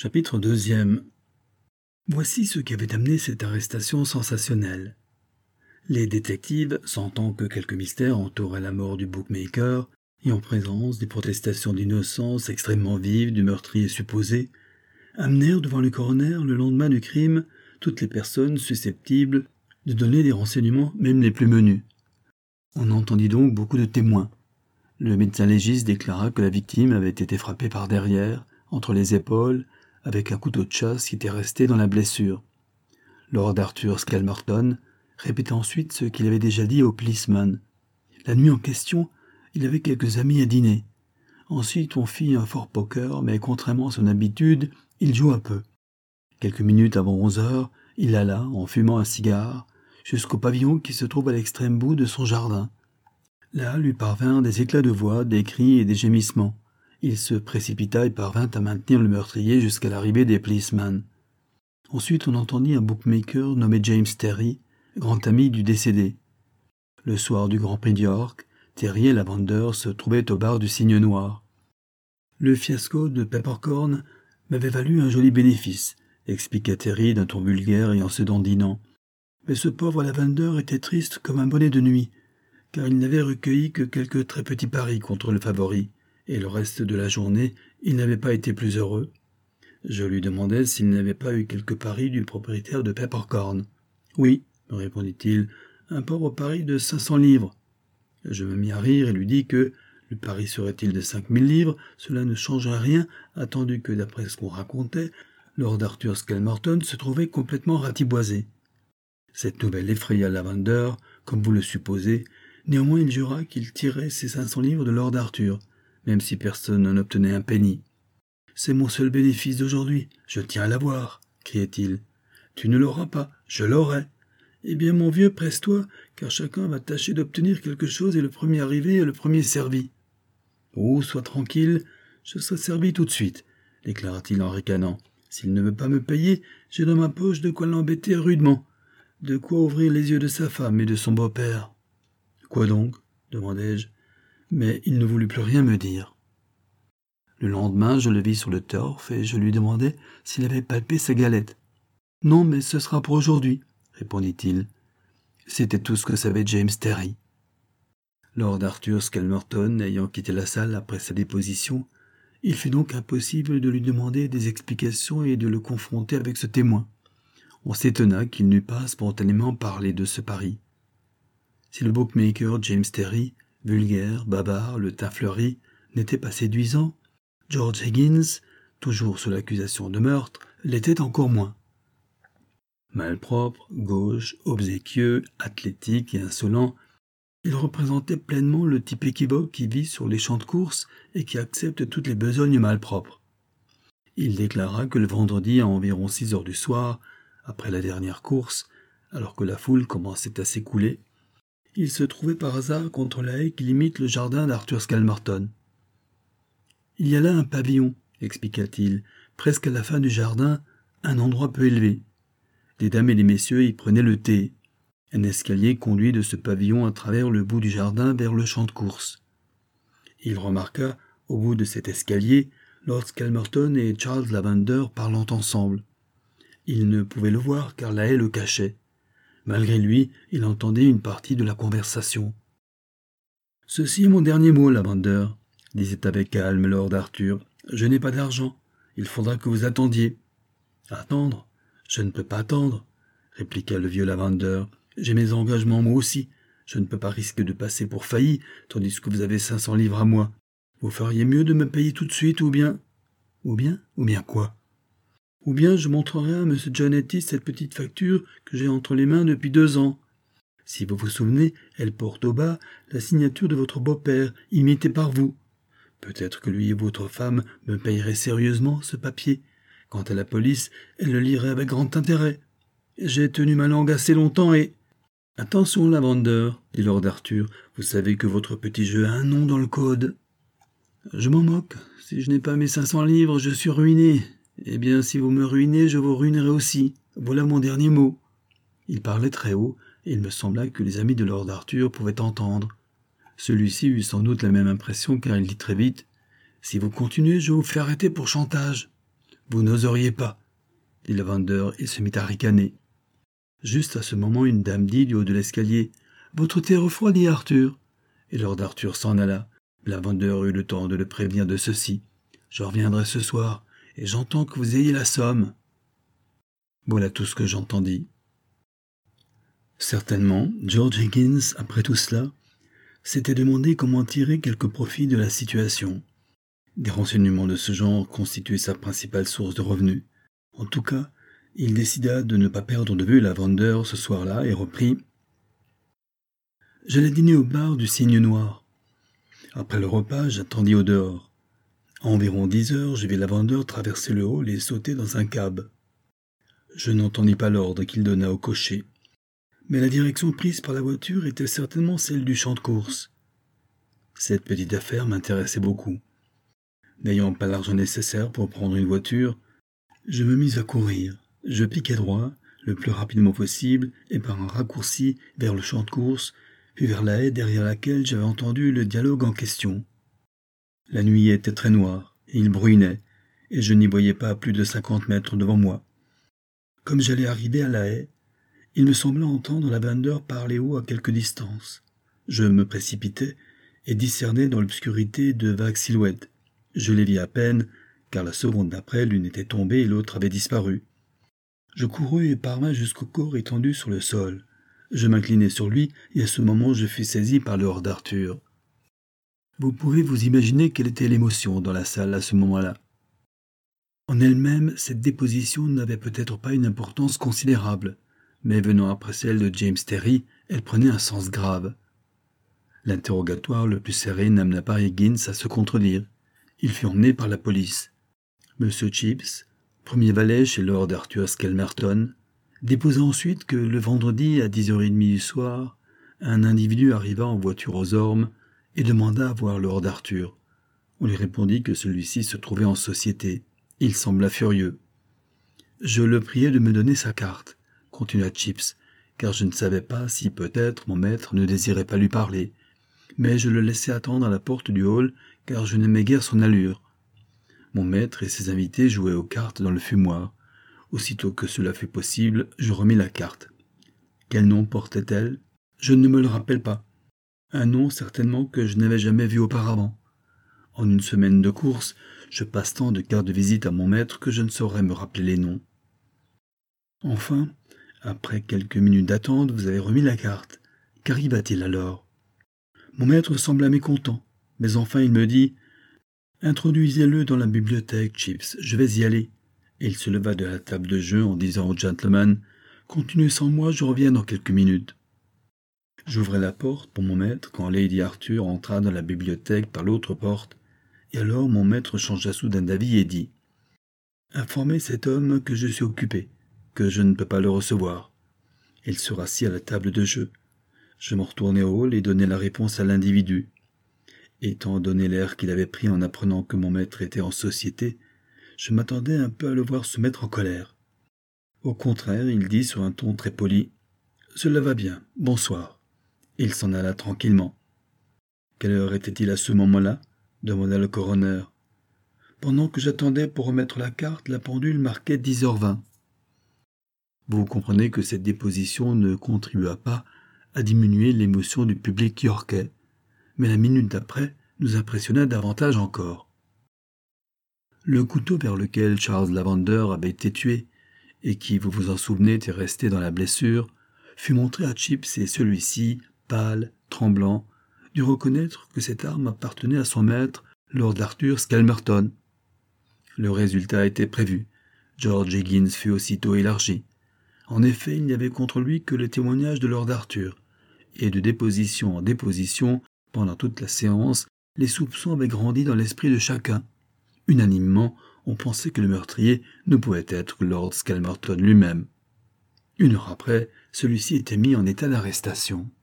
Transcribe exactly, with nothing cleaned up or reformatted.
Chapitre deuxième. Voici ce qui avait amené cette arrestation sensationnelle. Les détectives, sentant que quelques mystères entouraient la mort du bookmaker, et en présence des protestations d'innocence extrêmement vives du meurtrier supposé, amenèrent devant le coroner le lendemain du crime toutes les personnes susceptibles de donner des renseignements, même les plus menus. On entendit donc beaucoup de témoins. Le médecin légiste déclara que la victime avait été frappée par derrière, entre les épaules, avec un couteau de chasse qui était resté dans la blessure. Lord Arthur Skelmerton répéta ensuite ce qu'il avait déjà dit au policeman. La nuit en question, il avait quelques amis à dîner. Ensuite, on fit un fort poker, mais contrairement à son habitude, il joua peu. Quelques minutes avant onze heures, il alla, en fumant un cigare, jusqu'au pavillon qui se trouve à l'extrême bout de son jardin. Là lui parvinrent des éclats de voix, des cris et des gémissements. Il se précipita et parvint à maintenir le meurtrier jusqu'à l'arrivée des policemen. Ensuite, on entendit un bookmaker nommé James Terry, grand ami du décédé. Le soir du Grand Prix d'York, Terry et Lavender se trouvaient au bar du Cygne Noir. Le fiasco de Peppercorn m'avait valu un joli bénéfice, expliqua Terry d'un ton vulgaire et en se dandinant. Mais ce pauvre Lavender était triste comme un bonnet de nuit, car il n'avait recueilli que quelques très petits paris contre le favori, et le reste de la journée, il n'avait pas été plus heureux. Je lui demandai s'il n'avait pas eu quelques paris du propriétaire de Peppercorn. « Oui, » me répondit-il, « un pauvre pari de cinq cents livres. » Je me mis à rire et lui dis que, le pari serait-il de cinq mille livres, cela ne changerait rien, attendu que, d'après ce qu'on racontait, Lord Arthur Skelmerton se trouvait complètement ratiboisé. Cette nouvelle effraya Lavender, comme vous le supposez. Néanmoins, il jura qu'il tirerait ses cinq cents livres de Lord Arthur, même si personne n'en obtenait un penny. « C'est mon seul bénéfice d'aujourd'hui, je tiens à l'avoir, » criait-il. « Tu ne l'auras pas, je l'aurai. Eh bien, mon vieux, presse-toi, car chacun va tâcher d'obtenir quelque chose et le premier arrivé est le premier servi. »« Oh, sois tranquille, je serai servi tout de suite, » déclara-t-il en ricanant. « S'il ne veut pas me payer, j'ai dans ma poche de quoi l'embêter rudement, de quoi ouvrir les yeux de sa femme et de son beau-père. »« Quoi donc ?» demandai-je. Mais il ne voulut plus rien me dire. Le lendemain, je le vis sur le turf et je lui demandai s'il avait palpé sa galette. « Non, mais ce sera pour aujourd'hui, » répondit-il. C'était tout ce que savait James Terry. Lord Arthur Skelmerton ayant quitté la salle après sa déposition, il fut donc impossible de lui demander des explications et de le confronter avec ce témoin. On s'étonna qu'il n'eût pas spontanément parlé de ce pari. Si le bookmaker James Terry, vulgaire, bavard, le teint fleuri, n'était pas séduisant, George Higgins, toujours sous l'accusation de meurtre, l'était encore moins. Malpropre, gauche, obséquieux, athlétique et insolent, il représentait pleinement le type équivoque qui vit sur les champs de course et qui accepte toutes les besognes malpropres. Il déclara que le vendredi à environ six heures du soir, après la dernière course, alors que la foule commençait à s'écouler, il se trouvait par hasard contre la haie qui limite le jardin d'Arthur Skelmerton. Il y a là un pavillon, expliqua-t-il, presque à la fin du jardin, un endroit peu élevé. Les dames et les messieurs y prenaient le thé. Un escalier conduit de ce pavillon à travers le bout du jardin vers le champ de course. Il remarqua, au bout de cet escalier, Lord Skelmerton et Charles Lavender parlant ensemble. Il ne pouvait le voir car la haie le cachait. Malgré lui, il entendait une partie de la conversation. « Ceci est mon dernier mot, Lavender, » disait avec calme Lord Arthur. « Je n'ai pas d'argent. Il faudra que vous attendiez. »« Attendre ? Je ne peux pas attendre, » répliqua le vieux Lavender. « J'ai mes engagements moi aussi. Je ne peux pas risquer de passer pour failli, tandis que vous avez cinq cents livres à moi. Vous feriez mieux de me payer tout de suite, ou bien... »« Ou bien ? Ou bien quoi ? » Ou bien je montrerai à M. John Ettis cette petite facture que j'ai entre les mains depuis deux ans. Si vous vous souvenez, elle porte au bas la signature de votre beau-père, imitée par vous. Peut-être que lui et votre femme me payeraient sérieusement ce papier. Quant à la police, elle le lirait avec grand intérêt. J'ai tenu ma langue assez longtemps et... « Attention, Lavender, » dit Lord Arthur, « vous savez que votre petit jeu a un nom dans le code. »« Je m'en moque. Si je n'ai pas mes cinq cents livres, je suis ruiné. Eh bien, si vous me ruinez, je vous ruinerai aussi. Voilà mon dernier mot. » Il parlait très haut, et il me sembla que les amis de Lord Arthur pouvaient entendre. Celui-ci eut sans doute la même impression, car il dit très vite « Si vous continuez, je vous fais arrêter pour chantage. » Vous n'oseriez pas, dit le vendeur et se mit à ricaner. Juste à ce moment, une dame dit du haut de l'escalier « Votre thé refroidit, Arthur !» Et Lord Arthur s'en alla. La vendeur eut le temps de le prévenir de ceci. « Je reviendrai ce soir, et j'entends que vous ayez la somme. » Voilà tout ce que j'entendis. Certainement, George Higgins, après tout cela, s'était demandé comment tirer quelque profit de la situation. Des renseignements de ce genre constituaient sa principale source de revenus. En tout cas, il décida de ne pas perdre de vue la vendeur ce soir-là et reprit « J'allais dîner au bar du Cygne Noir. Après le repas, j'attendis au dehors. À environ dix heures, je vis la vendeur traverser le hall et sauter dans un cab. Je n'entendis pas l'ordre qu'il donna au cocher. Mais la direction prise par la voiture était certainement celle du champ de course. Cette petite affaire m'intéressait beaucoup. N'ayant pas l'argent nécessaire pour prendre une voiture, je me mis à courir. Je piquai droit, le plus rapidement possible, et par un raccourci vers le champ de course, puis vers la haie derrière laquelle j'avais entendu le dialogue en question. La nuit était très noire, et il bruinait, et je n'y voyais pas à plus de cinquante mètres devant moi. Comme j'allais arriver à la haie, il me sembla entendre la vendeur parler haut à quelque distance. Je me précipitai et discernai dans l'obscurité de vagues silhouettes. Je les vis à peine, car la seconde d'après, l'une était tombée et l'autre avait disparu. Je courus et parvins jusqu'au corps étendu sur le sol. Je m'inclinai sur lui, et à ce moment je fus saisi par Lord Arthur. Vous pouvez vous imaginer quelle était l'émotion dans la salle à ce moment-là. En elle-même, cette déposition n'avait peut-être pas une importance considérable, mais venant après celle de James Terry, elle prenait un sens grave. L'interrogatoire le plus serré n'amena pas Higgins à se contredire. Il fut emmené par la police. Monsieur Chips, premier valet chez Lord Arthur Skelmerton, déposa ensuite que le vendredi à dix heures trente du soir, un individu arriva en voiture aux ormes et demanda à voir Lord Arthur. On lui répondit que celui-ci se trouvait en société. Il sembla furieux. Je le priai de me donner sa carte, continua Chips, car je ne savais pas si peut-être mon maître ne désirait pas lui parler. Mais je le laissai attendre à la porte du hall, car je n'aimais guère son allure. Mon maître et ses invités jouaient aux cartes dans le fumoir. Aussitôt que cela fut possible, je remis la carte. Quel nom portait-elle ? Je ne me le rappelle pas. Un nom certainement que je n'avais jamais vu auparavant. En une semaine de course, je passe tant de cartes de visite à mon maître que je ne saurais me rappeler les noms. Enfin, après quelques minutes d'attente, vous avez remis la carte. Qu'arriva-t-il alors ? Mon maître sembla mécontent, mais enfin il me dit « Introduisez-le dans la bibliothèque, Chips, je vais y aller. » Et il se leva de la table de jeu en disant au gentleman « Continuez sans moi, je reviens dans quelques minutes. » J'ouvrais la porte pour mon maître quand Lady Arthur entra dans la bibliothèque par l'autre porte, et alors mon maître changea soudain d'avis et dit « Informez cet homme que je suis occupé, que je ne peux pas le recevoir. » Il se rassit à la table de jeu. Je me retournai au hall et donnai la réponse à l'individu. Étant donné l'air qu'il avait pris en apprenant que mon maître était en société, je m'attendais un peu à le voir se mettre en colère. Au contraire, il dit sur un ton très poli « Cela va bien, bonsoir. » Il s'en alla tranquillement. « Quelle heure était-il à ce moment-là » demanda le coroner. Pendant que j'attendais pour remettre la carte, la pendule marquait dix heures vingt. Vous comprenez que cette déposition ne contribua pas à diminuer l'émotion du public yorkais, mais la minute d'après nous impressionna davantage encore. Le couteau vers lequel Charles Lavender avait été tué, et qui, vous vous en souvenez, était resté dans la blessure, fut montré à Chips et celui-ci, pâle, tremblant, dut reconnaître que cette arme appartenait à son maître, Lord Arthur Skelmerton. Le résultat était prévu. George Higgins fut aussitôt élargi. En effet, il n'y avait contre lui que le témoignage de Lord Arthur, et de déposition en déposition, pendant toute la séance, les soupçons avaient grandi dans l'esprit de chacun. Unanimement, on pensait que le meurtrier ne pouvait être Lord Skelmerton lui-même. Une heure après, celui-ci était mis en état d'arrestation.